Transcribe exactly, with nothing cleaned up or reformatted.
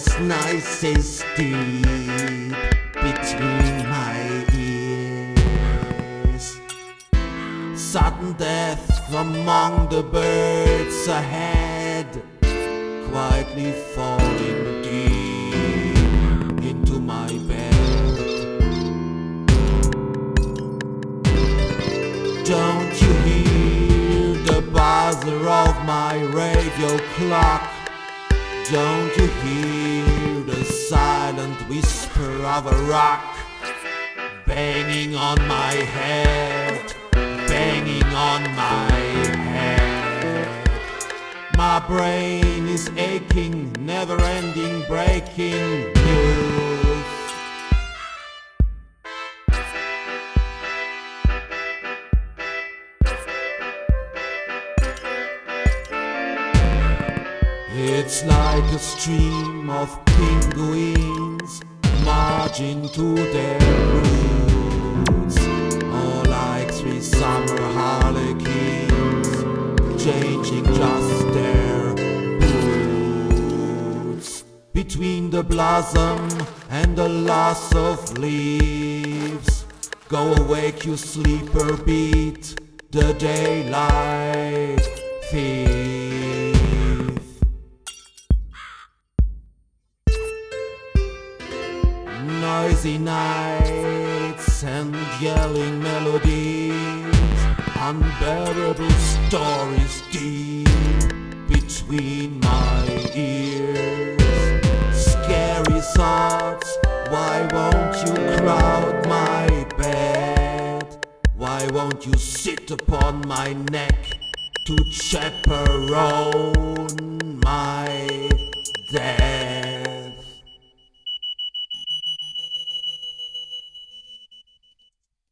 voice nices deep between my ears. Sudden death among the birds ahead, quietly falling deep into my bed. Don't you hear the buzzer of my radio clock? Don't you hear the silent whisper of a rock banging on my head, banging on my head? My brain is aching, never-ending breaking news. It's like a stream of penguins marching to their roots, or like three summer harlequins changing just their boots. Between the blossom and the loss of leaves, go awake, you sleeper, beat the daylight thief. Noisy nights and yelling melodies, unbearable stories deep between my ears. Scary thoughts, why won't you crowd my bed? Why won't you sit upon my neck to chaperone